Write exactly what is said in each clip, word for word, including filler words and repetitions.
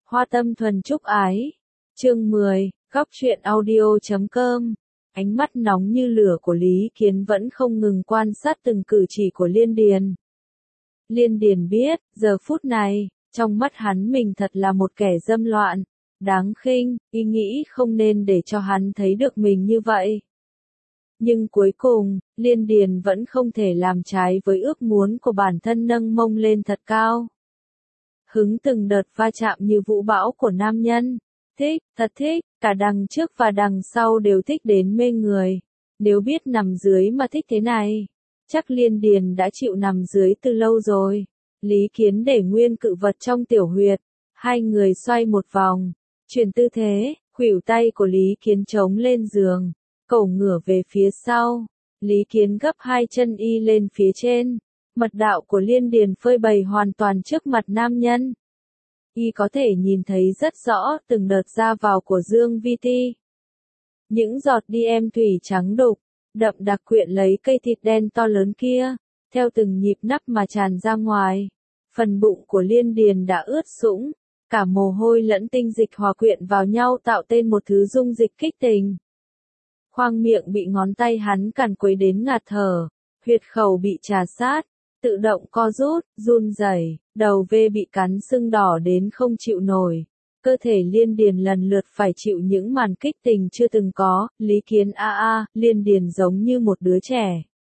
Hoa tâm thuần trúc ái. Chương mười, góc truyện audio chấm com. Ánh mắt nóng như lửa của Lý Kiến vẫn không ngừng quan sát từng cử chỉ của Liên Điền. Liên Điền biết, giờ phút này, trong mắt hắn mình thật là một kẻ dâm loạn, đáng khinh, ý nghĩ không nên để cho hắn thấy được mình như vậy. Nhưng cuối cùng, Liên Điền vẫn không thể làm trái với ước muốn của bản thân nâng mông lên thật cao. Hứng từng đợt va chạm như vũ bão của nam nhân. Thích, thật thích, cả đằng trước và đằng sau đều thích đến mê người. Nếu biết nằm dưới mà thích thế này, chắc Liên Điền đã chịu nằm dưới từ lâu rồi. Lý Kiến để nguyên cự vật trong tiểu huyệt, hai người xoay một vòng, chuyển tư thế, khuỷu tay của Lý Kiến chống lên giường, cổ ngửa về phía sau. Lý Kiến gấp hai chân y lên phía trên, mật đạo của Liên Điền phơi bày hoàn toàn trước mặt nam nhân. Y có thể nhìn thấy rất rõ từng đợt ra vào của Dương Vi Ti. Những giọt đi em thủy trắng đục, đậm đặc quyện lấy cây thịt đen to lớn kia, theo từng nhịp nắp mà tràn ra ngoài. Phần bụng của Liên Điền đã ướt sũng, cả mồ hôi lẫn tinh dịch hòa quyện vào nhau tạo tên một thứ dung dịch kích tình. Khoang miệng bị ngón tay hắn càn quấy đến ngạt thở, huyệt khẩu bị trà sát, tự động co rút, run rẩy, đầu vê bị cắn sưng đỏ đến không chịu nổi. Cơ thể Liên Điền lần lượt phải chịu những màn kích tình chưa từng có. Lý Kiến a a, Liên Điền giống như một đứa trẻ.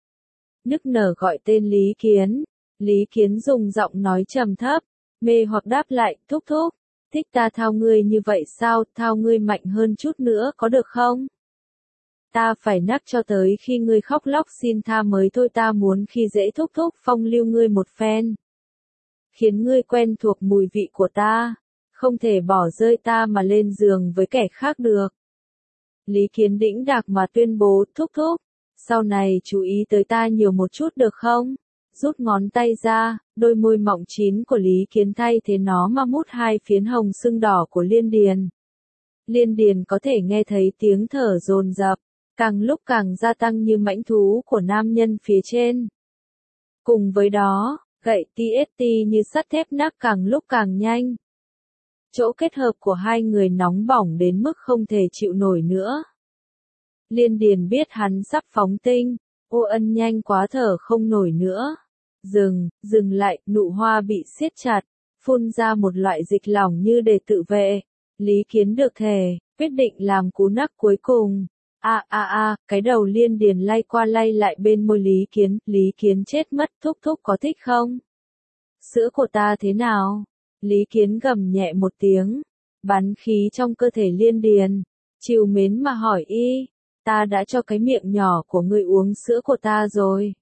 Nức nở gọi tên Lý Kiến. Lý Kiến dùng giọng nói trầm thấp, mê hoặc đáp lại, thúc thúc, thích ta thao ngươi như vậy sao, thao ngươi mạnh hơn chút nữa có được không? Ta phải nắc cho tới khi ngươi khóc lóc xin tha mới thôi, ta muốn khi dễ thúc thúc phong lưu ngươi một phen. Khiến ngươi quen thuộc mùi vị của ta, không thể bỏ rơi ta mà lên giường với kẻ khác được. Lý Kiến đĩnh đạc mà tuyên bố, thúc thúc, sau này chú ý tới ta nhiều một chút được không? Rút ngón tay ra, đôi môi mọng chín của Lý Kiến thay thế nó mà mút hai phiến hồng sưng đỏ của Liên Điền. Liên Điền có thể nghe thấy tiếng thở dồn dập, càng lúc càng gia tăng như mãnh thú của nam nhân phía trên. Cùng với đó, gậy tê ét tê như sắt thép nắc càng lúc càng nhanh. Chỗ kết hợp của hai người nóng bỏng đến mức không thể chịu nổi nữa. Liên Điền biết hắn sắp phóng tinh, ô ân nhanh quá thở không nổi nữa. Dừng, dừng lại, nụ hoa bị siết chặt, phun ra một loại dịch lỏng như để tự vệ. Lý Kiến được thề, quyết định làm cú nắc cuối cùng. A a a, cái đầu Liên Điền lay qua lay lại bên môi Lý Kiến, Lý Kiến chết mất, thúc thúc có thích không? Sữa của ta thế nào? Lý Kiến gầm nhẹ một tiếng, bắn khí trong cơ thể Liên Điền, trìu mến mà hỏi y, ta đã cho cái miệng nhỏ của ngươi uống sữa của ta rồi.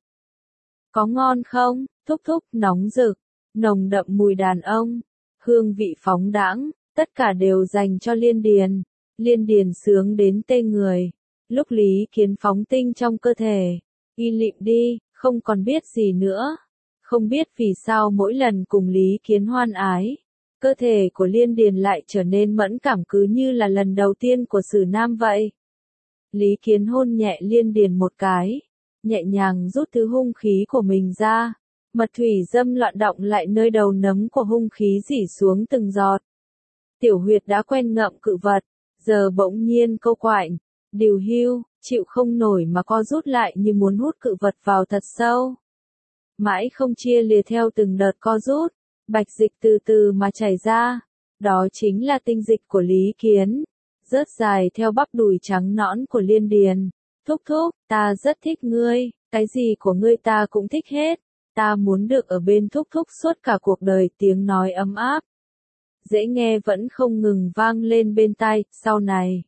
Có ngon không? Thúc thúc, nóng rực, nồng đậm mùi đàn ông, hương vị phóng đãng, tất cả đều dành cho Liên Điền. Liên Điền sướng đến tê người. Lúc Lý Kiến phóng tinh trong cơ thể, y lịm đi, không còn biết gì nữa. Không biết vì sao mỗi lần cùng Lý Kiến hoan ái, cơ thể của Liên Điền lại trở nên mẫn cảm cứ như là lần đầu tiên của Sử Nam vậy. Lý Kiến hôn nhẹ Liên Điền một cái, nhẹ nhàng rút thứ hung khí của mình ra, mật thủy dâm loạn động lại nơi đầu nấm của hung khí rỉ xuống từng giọt. Tiểu huyệt đã quen ngậm cự vật, giờ bỗng nhiên câu quạnh, điều hưu, chịu không nổi mà co rút lại như muốn hút cự vật vào thật sâu. Mãi không chia lìa theo từng đợt co rút, bạch dịch từ từ mà chảy ra, đó chính là tinh dịch của Lý Kiến, rớt dài theo bắp đùi trắng nõn của Liên Điền. Thúc thúc, ta rất thích ngươi, cái gì của ngươi ta cũng thích hết, ta muốn được ở bên thúc thúc suốt cả cuộc đời. Tiếng nói ấm áp, dễ nghe vẫn không ngừng vang lên bên tai, sau này.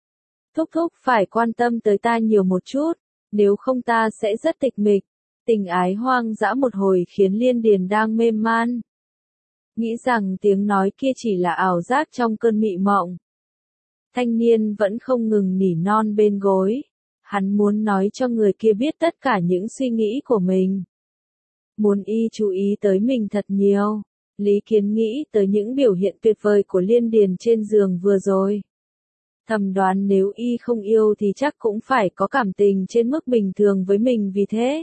Thúc thúc phải quan tâm tới ta nhiều một chút, nếu không ta sẽ rất tịch mịch. Tình ái hoang dã một hồi khiến Liên Điền đang mê man. Nghĩ rằng tiếng nói kia chỉ là ảo giác trong cơn mị mộng. Thanh niên vẫn không ngừng nỉ non bên gối. Hắn muốn nói cho người kia biết tất cả những suy nghĩ của mình. Muốn y chú ý tới mình thật nhiều. Lý Kiến nghĩ tới những biểu hiện tuyệt vời của Liên Điền trên giường vừa rồi. Thầm đoán nếu y không yêu thì chắc cũng phải có cảm tình trên mức bình thường với mình vì thế.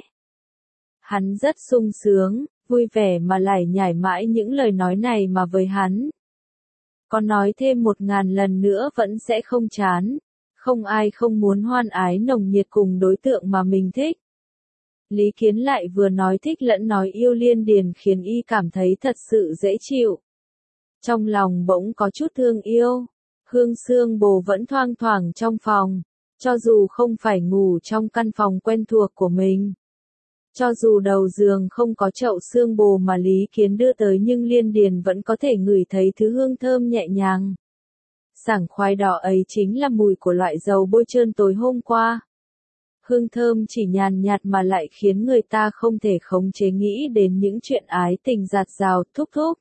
Hắn rất sung sướng, vui vẻ mà lải nhải mãi những lời nói này mà với hắn. Có nói thêm một ngàn lần nữa vẫn sẽ không chán. Không ai không muốn hoan ái nồng nhiệt cùng đối tượng mà mình thích. Lý Kiến lại vừa nói thích lẫn nói yêu Liên Điền khiến y cảm thấy thật sự dễ chịu. Trong lòng bỗng có chút thương yêu. Hương xương bồ vẫn thoang thoảng trong phòng. Cho dù không phải ngủ trong căn phòng quen thuộc của mình. Cho dù đầu giường không có chậu xương bồ mà Lý Kiến đưa tới nhưng Liên Điền vẫn có thể ngửi thấy thứ hương thơm nhẹ nhàng. Sảng khoái đỏ ấy chính là mùi của loại dầu bôi trơn tối hôm qua. Hương thơm chỉ nhàn nhạt mà lại khiến người ta không thể khống chế nghĩ đến những chuyện ái tình dạt dào. Thúc thúc.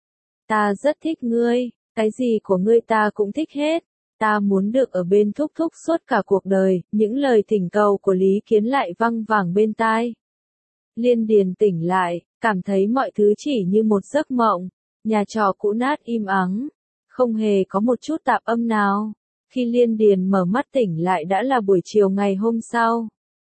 Ta rất thích ngươi, cái gì của ngươi ta cũng thích hết. Ta muốn được ở bên thúc thúc suốt cả cuộc đời. Những lời thỉnh cầu của Lý Kiến lại văng vẳng bên tai. Liên Điền tỉnh lại, cảm thấy mọi thứ chỉ như một giấc mộng. Nhà trọ cũ nát im ắng, không hề có một chút tạp âm nào. Khi Liên Điền mở mắt tỉnh lại đã là buổi chiều ngày hôm sau.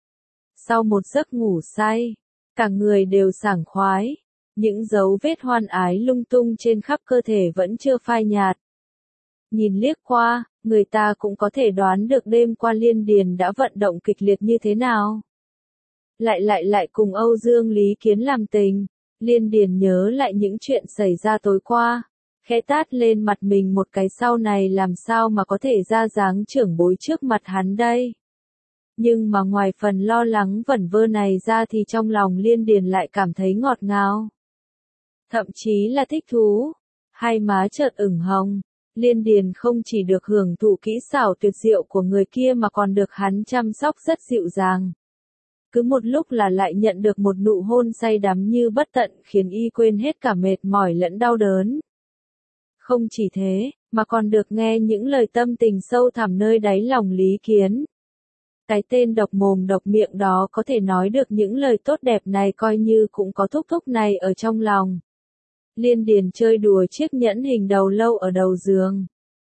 Sau một giấc ngủ say, cả người đều sảng khoái. Những dấu vết hoan ái lung tung trên khắp cơ thể vẫn chưa phai nhạt. Nhìn liếc qua, người ta cũng có thể đoán được đêm qua Liên Điền đã vận động kịch liệt như thế nào. Lại lại lại cùng Âu Dương Lý Kiến làm tình. Liên Điền nhớ lại những chuyện xảy ra tối qua. Khẽ tát lên mặt mình một cái, sau này làm sao mà có thể ra dáng trưởng bối trước mặt hắn đây. Nhưng mà ngoài phần lo lắng vẩn vơ này ra thì trong lòng Liên Điền lại cảm thấy ngọt ngào. Thậm chí là thích thú. Hai má chợt ửng hồng. Liên Điền không chỉ được hưởng thụ kỹ xảo tuyệt diệu của người kia mà còn được hắn chăm sóc rất dịu dàng. Cứ một lúc là lại nhận được một nụ hôn say đắm như bất tận khiến y quên hết cả mệt mỏi lẫn đau đớn. Không chỉ thế, mà còn được nghe những lời tâm tình sâu thẳm nơi đáy lòng Lý Kiến. Cái tên độc mồm độc miệng đó có thể nói được những lời tốt đẹp này coi như cũng có thúc thúc này ở trong lòng. Liên Điền chơi đùa chiếc nhẫn hình đầu lâu ở đầu giường.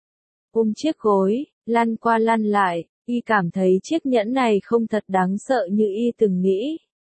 Ôm chiếc gối, lăn qua lăn lại, y cảm thấy chiếc nhẫn này không thật đáng sợ như y từng nghĩ.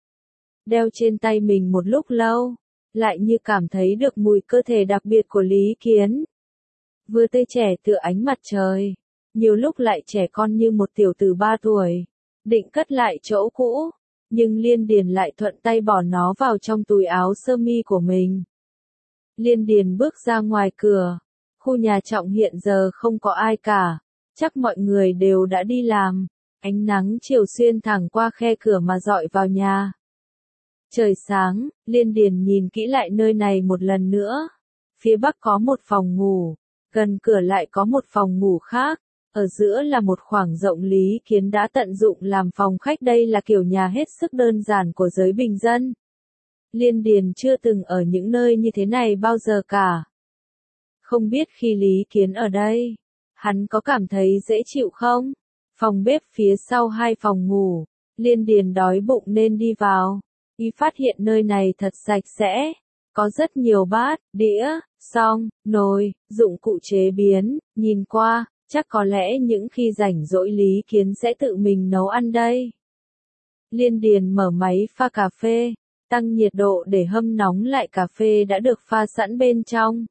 Đeo trên tay mình một lúc lâu, lại như cảm thấy được mùi cơ thể đặc biệt của Lý Kiến. Vừa tươi trẻ tựa ánh mặt trời, nhiều lúc lại trẻ con như một tiểu tử ba tuổi. Định cất lại chỗ cũ, nhưng Liên Điền lại thuận tay bỏ nó vào trong túi áo sơ mi của mình. Liên Điền bước ra ngoài cửa. Khu nhà trọng hiện giờ không có ai cả. Chắc mọi người đều đã đi làm. Ánh nắng chiều xuyên thẳng qua khe cửa mà dọi vào nhà. Trời sáng, Liên Điền nhìn kỹ lại nơi này một lần nữa. Phía bắc có một phòng ngủ. Gần cửa lại có một phòng ngủ khác. Ở giữa là một khoảng rộng Lý Kiến đã tận dụng làm phòng khách, đây là kiểu nhà hết sức đơn giản của giới bình dân. Liên Điền chưa từng ở những nơi như thế này bao giờ cả. Không biết khi Lý Kiến ở đây, hắn có cảm thấy dễ chịu không? Phòng bếp phía sau hai phòng ngủ, Liên Điền đói bụng nên đi vào. Y phát hiện nơi này thật sạch sẽ, có rất nhiều bát, đĩa, song, nồi, dụng cụ chế biến, nhìn qua, chắc có lẽ những khi rảnh rỗi Lý Kiến sẽ tự mình nấu ăn đây. Liên Điền mở máy pha cà phê, tăng nhiệt độ để hâm nóng lại cà phê đã được pha sẵn bên trong.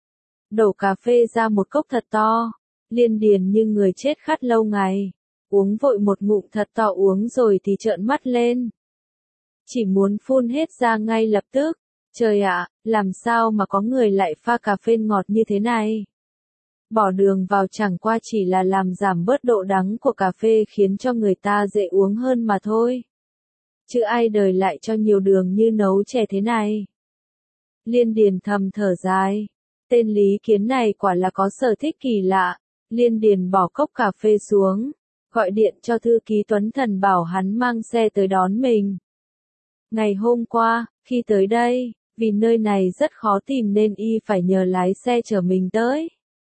Đổ cà phê ra một cốc thật to, Liên Điền như người chết khát lâu ngày, uống vội một ngụm thật to, uống rồi thì trợn mắt lên. Chỉ muốn phun hết ra ngay lập tức. Trời ạ, làm sao mà có người lại pha cà phê ngọt như thế này? Bỏ đường vào chẳng qua chỉ là làm giảm bớt độ đắng của cà phê khiến cho người ta dễ uống hơn mà thôi. Chứ ai đời lại cho nhiều đường như nấu chè thế này. Liên Điền thầm thở dài. Tên Lý Kiến này quả là có sở thích kỳ lạ. Liên Điền bỏ cốc cà phê xuống, gọi điện cho thư ký Tuấn Thần bảo hắn mang xe tới đón mình. Ngày hôm qua, khi tới đây, vì nơi này rất khó tìm nên y phải nhờ lái xe chở mình tới.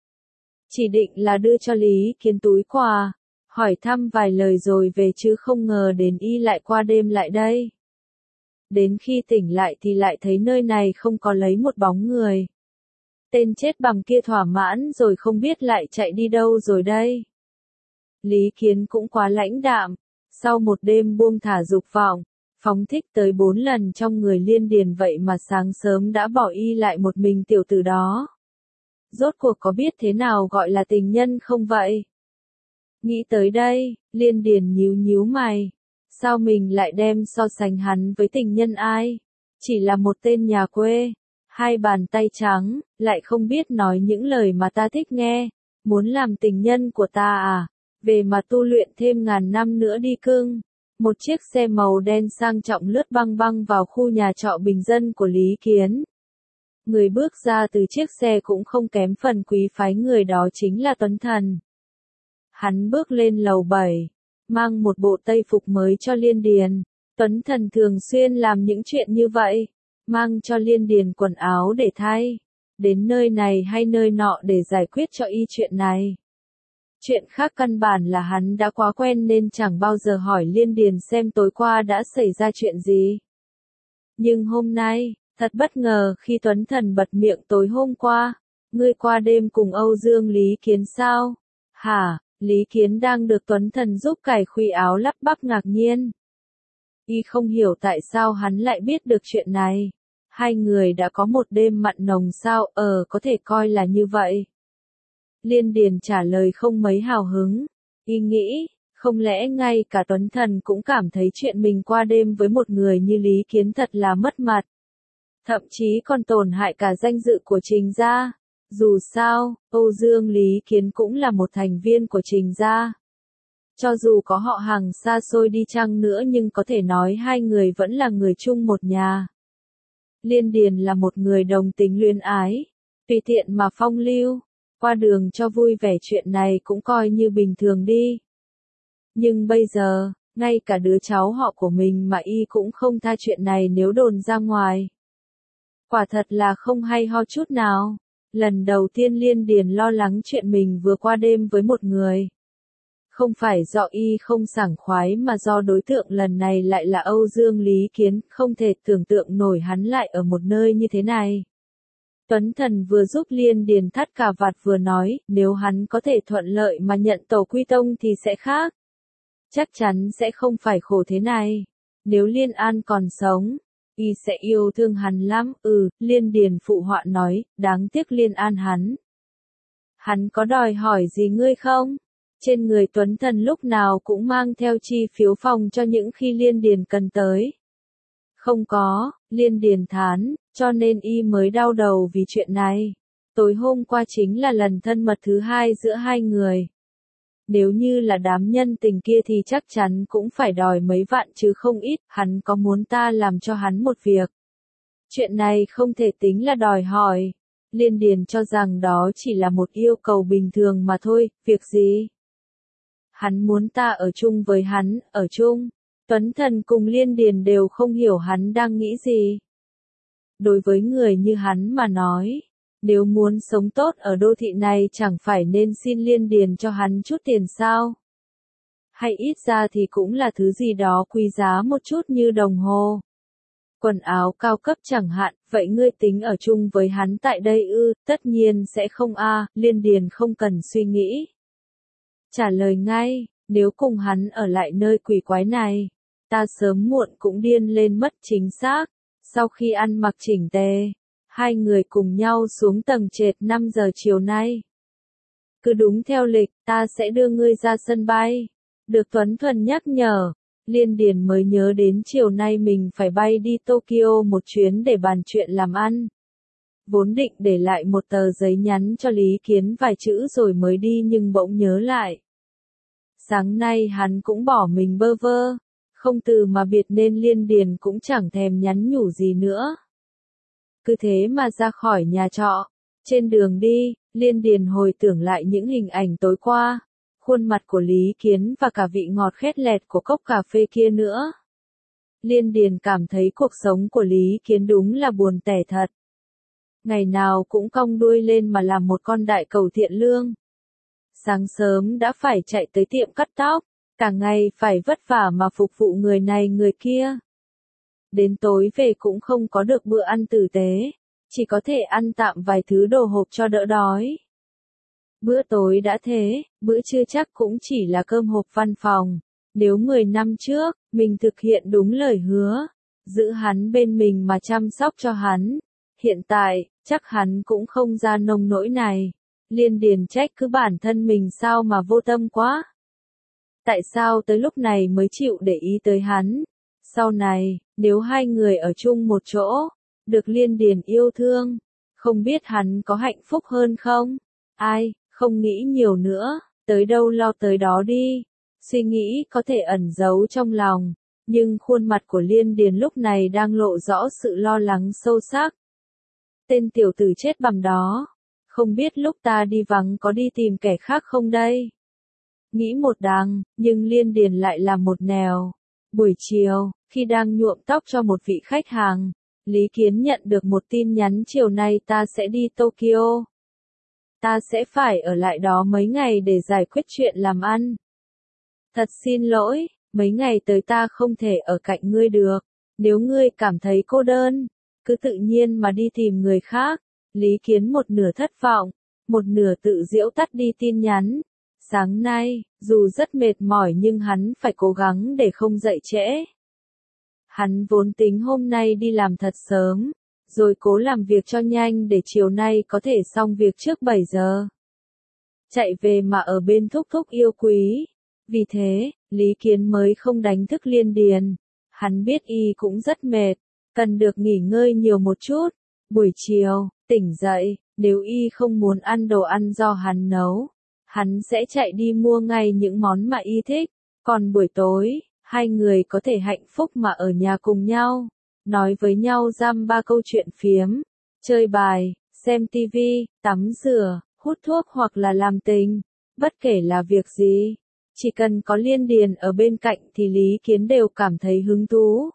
Chỉ định là đưa cho Lý Kiến túi quà, hỏi thăm vài lời rồi về chứ không ngờ đến y lại qua đêm lại đây. Đến khi tỉnh lại thì lại thấy nơi này không có lấy một bóng người. Tên chết bầm kia thỏa mãn rồi không biết lại chạy đi đâu rồi đây. Lý Kiến cũng quá lãnh đạm, sau một đêm buông thả dục vọng, phóng thích tới bốn lần trong người Liên Điền vậy mà sáng sớm đã bỏ y lại một mình tiểu tử đó. Rốt cuộc có biết thế nào gọi là tình nhân không vậy? Nghĩ tới đây, Liên Điền nhíu nhíu mày. Sao mình lại đem so sánh hắn với tình nhân ai? Chỉ là một tên nhà quê, hai bàn tay trắng, lại không biết nói những lời mà ta thích nghe. Muốn làm tình nhân của ta à? Về mà tu luyện thêm ngàn năm nữa đi cưng. Một chiếc xe màu đen sang trọng lướt băng băng vào khu nhà trọ bình dân của Lý Kiến. Người bước ra từ chiếc xe cũng không kém phần quý phái, người đó chính là Tuấn Thần. Hắn bước lên lầu bảy, mang một bộ tây phục mới cho Liên Điền. Tuấn Thần thường xuyên làm những chuyện như vậy, mang cho Liên Điền quần áo để thay, đến nơi này hay nơi nọ để giải quyết cho y chuyện này. Chuyện khác căn bản là hắn đã quá quen nên chẳng bao giờ hỏi Liên Điền xem tối qua đã xảy ra chuyện gì. Nhưng hôm nay, thật bất ngờ khi Tuấn Thần bật miệng tối hôm qua, ngươi qua đêm cùng Âu Dương Lý Kiến sao? Hả? Lý Kiến đang được Tuấn Thần giúp cài khuy áo lắp bắp ngạc nhiên. Y không hiểu tại sao hắn lại biết được chuyện này. Hai người đã có một đêm mặn nồng sao? Ờ, có thể coi là như vậy. Liên Điền trả lời không mấy hào hứng. Y nghĩ, không lẽ ngay cả Tuấn Thần cũng cảm thấy chuyện mình qua đêm với một người như Lý Kiến thật là mất mặt. Thậm chí còn tổn hại cả danh dự của Trình gia. Dù sao, Âu Dương Lý Kiến cũng là một thành viên của Trình gia. Cho dù có họ hàng xa xôi đi chăng nữa nhưng có thể nói hai người vẫn là người chung một nhà. Liên Điền là một người đồng tính luyến ái, tùy tiện mà phong lưu, qua đường cho vui vẻ chuyện này cũng coi như bình thường đi. Nhưng bây giờ, ngay cả đứa cháu họ của mình mà y cũng không tha chuyện này nếu đồn ra ngoài. Quả thật là không hay ho chút nào. Lần đầu tiên Liên Điền lo lắng chuyện mình vừa qua đêm với một người. Không phải do y không sảng khoái mà do đối tượng lần này lại là Âu Dương Lý Kiến, không thể tưởng tượng nổi hắn lại ở một nơi như thế này. Tuấn Thần vừa giúp Liên Điền thắt cà vạt vừa nói, nếu hắn có thể thuận lợi mà nhận tổ quy tông thì sẽ khác. Chắc chắn sẽ không phải khổ thế này. Nếu Liên An còn sống, y sẽ yêu thương hắn lắm. Ừ, Liên Điền phụ họa nói, đáng tiếc Liên An hắn. Hắn có đòi hỏi gì ngươi không? Trên người Tuấn Thần lúc nào cũng mang theo chi phiếu phòng cho những khi Liên Điền cần tới. Không có, Liên Điền thán, cho nên y mới đau đầu vì chuyện này. Tối hôm qua chính là lần thân mật thứ hai giữa hai người. Nếu như là đám nhân tình kia thì chắc chắn cũng phải đòi mấy vạn chứ không ít, hắn có muốn ta làm cho hắn một việc. Chuyện này không thể tính là đòi hỏi. Liên Điền cho rằng đó chỉ là một yêu cầu bình thường mà thôi, việc gì? Hắn muốn ta ở chung với hắn, ở chung. Tuấn Thần cùng Liên Điền đều không hiểu hắn đang nghĩ gì. Đối với người như hắn mà nói, nếu muốn sống tốt ở đô thị này chẳng phải nên xin Liên Điền cho hắn chút tiền sao? Hay ít ra thì cũng là thứ gì đó quý giá một chút như đồng hồ, quần áo cao cấp chẳng hạn, vậy ngươi tính ở chung với hắn tại đây ư? Tất nhiên sẽ không a, Liên Điền không cần suy nghĩ. Trả lời ngay, nếu cùng hắn ở lại nơi quỷ quái này, ta sớm muộn cũng điên lên mất chính xác. Sau khi ăn mặc chỉnh tề, hai người cùng nhau xuống tầng trệt năm giờ chiều nay. Cứ đúng theo lịch, ta sẽ đưa ngươi ra sân bay. Được Tuấn Thuần nhắc nhở, Liên Điền mới nhớ đến chiều nay mình phải bay đi Tokyo một chuyến để bàn chuyện làm ăn. Vốn định để lại một tờ giấy nhắn cho Lý Kiến vài chữ rồi mới đi nhưng bỗng nhớ lại. Sáng nay hắn cũng bỏ mình bơ vơ, không từ mà biệt nên Liên Điền cũng chẳng thèm nhắn nhủ gì nữa. Cứ thế mà ra khỏi nhà trọ. Trên đường đi, Liên Điền hồi tưởng lại những hình ảnh tối qua, khuôn mặt của Lý Kiến và cả vị ngọt khét lẹt của cốc cà phê kia nữa. Liên Điền cảm thấy cuộc sống của Lý Kiến đúng là buồn tẻ thật. Ngày nào cũng cong đuôi lên mà làm một con đại cầu thiện lương. Sáng sớm đã phải chạy tới tiệm cắt tóc, cả ngày phải vất vả mà phục vụ người này người kia. Đến tối về cũng không có được bữa ăn tử tế, chỉ có thể ăn tạm vài thứ đồ hộp cho đỡ đói. Bữa tối đã thế, bữa trưa chắc cũng chỉ là cơm hộp văn phòng. Nếu mười năm trước, mình thực hiện đúng lời hứa, giữ hắn bên mình mà chăm sóc cho hắn, Hiện tại, chắc hắn cũng không ra nông nỗi này. Liên Điền trách cứ bản thân mình sao mà vô tâm quá. Tại sao tới lúc này mới chịu để ý tới hắn? Sau này, nếu hai người ở chung một chỗ, được Liên Điền yêu thương, không biết hắn có hạnh phúc hơn không? Ai, không nghĩ nhiều nữa, tới đâu lo tới đó đi. Suy nghĩ có thể ẩn giấu trong lòng, nhưng khuôn mặt của Liên Điền lúc này đang lộ rõ sự lo lắng sâu sắc. Tên tiểu tử chết bầm đó, không biết lúc ta đi vắng có đi tìm kẻ khác không đây? Nghĩ một đằng, nhưng Liên Điền lại làm một nẻo. Buổi chiều, khi đang nhuộm tóc cho một vị khách hàng, Lý Kiến nhận được một tin nhắn chiều nay ta sẽ đi Tokyo. Ta sẽ phải ở lại đó mấy ngày để giải quyết chuyện làm ăn. Thật xin lỗi, mấy ngày tới ta không thể ở cạnh ngươi được. Nếu ngươi cảm thấy cô đơn, cứ tự nhiên mà đi tìm người khác. Lý Kiến một nửa thất vọng, một nửa tự giễu tắt đi tin nhắn. Sáng nay, dù rất mệt mỏi nhưng hắn phải cố gắng để không dậy trễ. Hắn vốn tính hôm nay đi làm thật sớm, rồi cố làm việc cho nhanh để chiều nay có thể xong việc trước bảy giờ. Chạy về mà ở bên thúc thúc yêu quý. Vì thế, Lý Kiến mới không đánh thức Liên Điền. Hắn biết y cũng rất mệt, cần được nghỉ ngơi nhiều một chút. Buổi chiều, tỉnh dậy, nếu y không muốn ăn đồ ăn do hắn nấu, hắn sẽ chạy đi mua ngay những món mà y thích. Còn buổi tối, hai người có thể hạnh phúc mà ở nhà cùng nhau, nói với nhau dăm ba câu chuyện phiếm, chơi bài, xem tivi, tắm rửa, hút thuốc hoặc là làm tình. Bất kể là việc gì, chỉ cần có Liên Điền ở bên cạnh thì Lý Kiến đều cảm thấy hứng thú.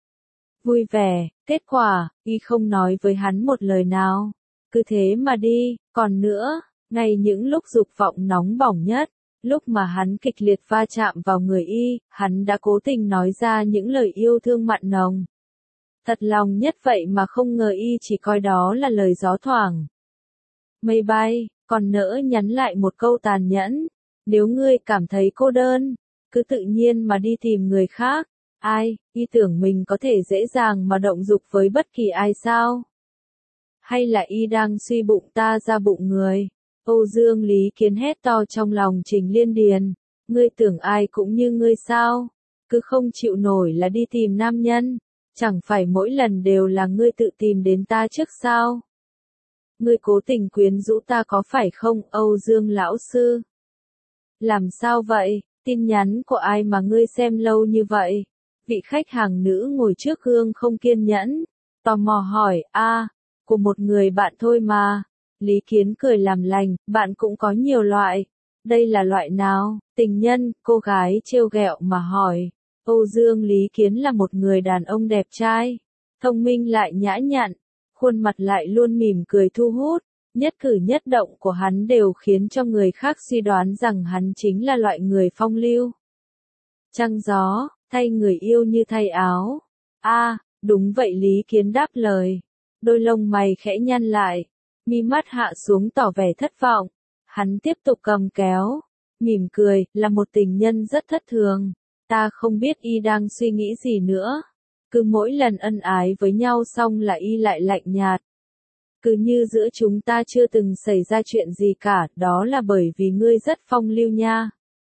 Vui vẻ, kết quả, y không nói với hắn một lời nào. Cứ thế mà đi, còn nữa, ngay những lúc dục vọng nóng bỏng nhất, lúc mà hắn kịch liệt va chạm vào người y, hắn đã cố tình nói ra những lời yêu thương mặn nồng. Thật lòng nhất vậy mà không ngờ y chỉ coi đó là lời gió thoảng. Mây bay, còn nỡ nhắn lại một câu tàn nhẫn. Nếu ngươi cảm thấy cô đơn, cứ tự nhiên mà đi tìm người khác. Ai, y tưởng mình có thể dễ dàng mà động dục với bất kỳ ai sao? Hay là y đang suy bụng ta ra bụng người? Âu Dương Lý Kiến hét to trong lòng Trình Liên Điền. Ngươi tưởng ai cũng như ngươi sao? Cứ không chịu nổi là đi tìm nam nhân. Chẳng phải mỗi lần đều là ngươi tự tìm đến ta trước sao? Ngươi cố tình quyến rũ ta có phải không, Âu Dương lão sư? Làm sao vậy? Tin nhắn của ai mà ngươi xem lâu như vậy? Vị khách hàng nữ ngồi trước gương không kiên nhẫn, tò mò hỏi, a, của một người bạn thôi mà. Lý Kiến cười làm lành, bạn cũng có nhiều loại. Đây là loại nào? Tình nhân, cô gái trêu ghẹo mà hỏi. Âu Dương Lý Kiến là một người đàn ông đẹp trai, thông minh lại nhã nhặn, khuôn mặt lại luôn mỉm cười thu hút. Nhất cử nhất động của hắn đều khiến cho người khác suy đoán rằng hắn chính là loại người phong lưu. Trăng gió, thay người yêu như thay áo. A, à, đúng vậy Lý Kiến đáp lời. Đôi lông mày khẽ nhăn lại, mi mắt hạ xuống tỏ vẻ thất vọng. Hắn tiếp tục cầm kéo, mỉm cười, là một tình nhân rất thất thường. Ta không biết y đang suy nghĩ gì nữa. Cứ mỗi lần ân ái với nhau xong là y lại lạnh nhạt. Cứ như giữa chúng ta chưa từng xảy ra chuyện gì cả, đó là bởi vì ngươi rất phong lưu nha.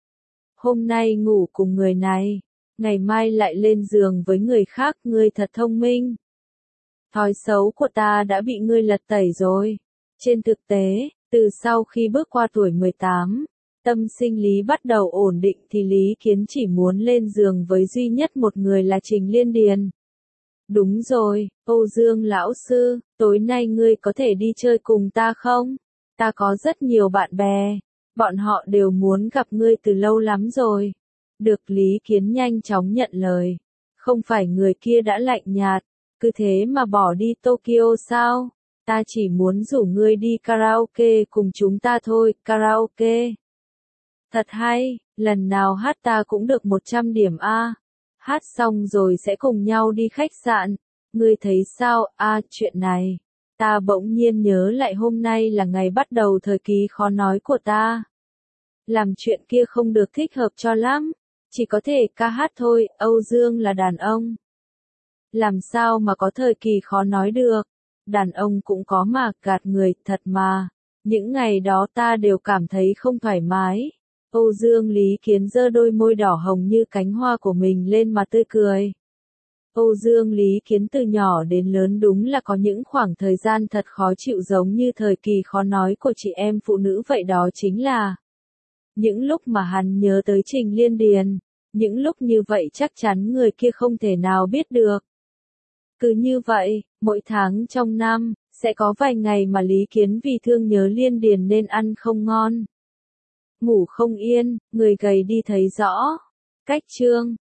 Hôm nay ngủ cùng người này, ngày mai lại lên giường với người khác, ngươi thật thông minh. Thói xấu của ta đã bị ngươi lật tẩy rồi. Trên thực tế, từ sau khi bước qua tuổi mười tám, tâm sinh lý bắt đầu ổn định thì Lý Kiến chỉ muốn lên giường với duy nhất một người là Trình Liên Điền. Đúng rồi, Âu Dương lão sư, tối nay ngươi có thể đi chơi cùng ta không? Ta có rất nhiều bạn bè, bọn họ đều muốn gặp ngươi từ lâu lắm rồi. Được, Lý Kiến nhanh chóng nhận lời. Không phải người kia đã lạnh nhạt, cứ thế mà bỏ đi Tokyo sao? Ta chỉ muốn rủ ngươi đi karaoke cùng chúng ta thôi, karaoke. Thật hay, lần nào hát ta cũng được một trăm điểm a. Hát xong rồi sẽ cùng nhau đi khách sạn. Ngươi thấy sao? A, à, chuyện này. Ta bỗng nhiên nhớ lại hôm nay là ngày bắt đầu thời kỳ khó nói của ta. Làm chuyện kia không được thích hợp cho lắm. Chỉ có thể ca hát thôi, Âu Dương là đàn ông. Làm sao mà có thời kỳ khó nói được. Đàn ông cũng có mà, gạt người, thật mà. Những ngày đó ta đều cảm thấy không thoải mái. Âu Dương Lý Kiến giơ đôi môi đỏ hồng như cánh hoa của mình lên mà tươi cười. Âu Dương Lý Kiến từ nhỏ đến lớn đúng là có những khoảng thời gian thật khó chịu giống như thời kỳ khó nói của chị em phụ nữ vậy, đó chính là những lúc mà hắn nhớ tới Trình Liên Điền. Những lúc như vậy chắc chắn người kia không thể nào biết được. Cứ như vậy, mỗi tháng trong năm, sẽ có vài ngày mà Lý Kiến vì thương nhớ Liên Điền nên ăn không ngon, ngủ không yên, người gầy đi thấy rõ. Cách chương